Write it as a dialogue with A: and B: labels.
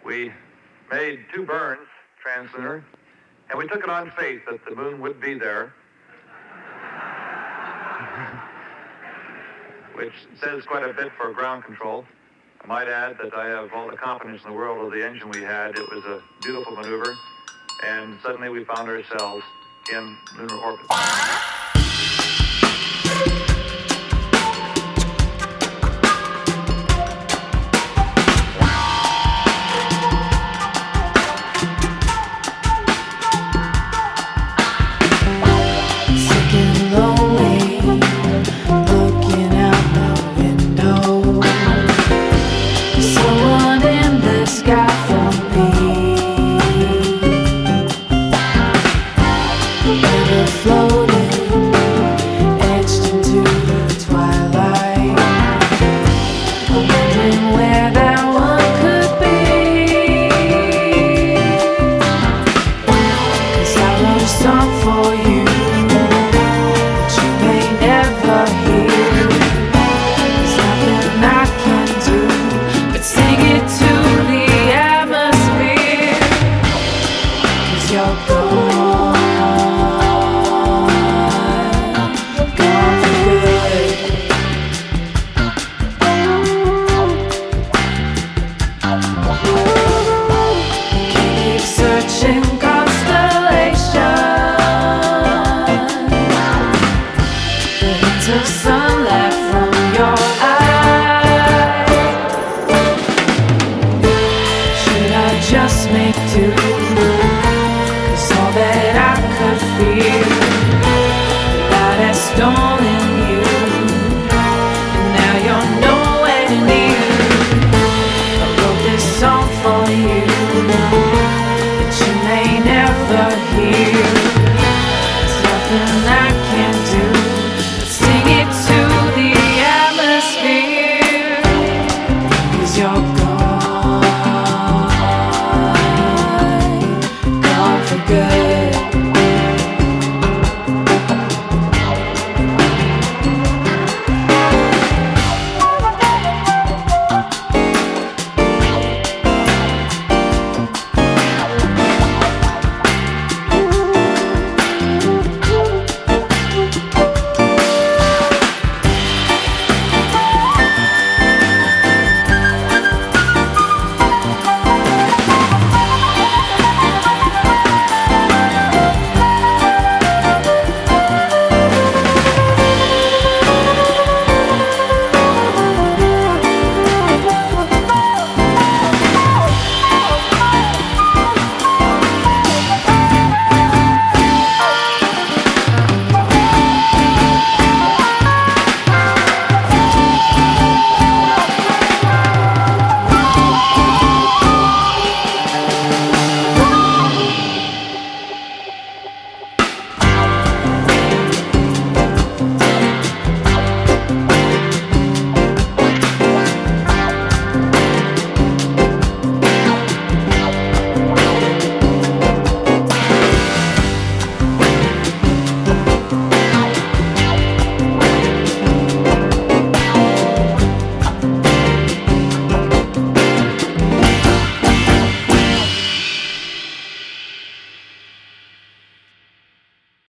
A: We made 2 burns translunar, and we took it on faith that the moon would be there, which says quite a bit for ground control. I might add that I have all the confidence in the world of the engine we had. It was a beautiful maneuver, and suddenly we found ourselves in lunar orbit.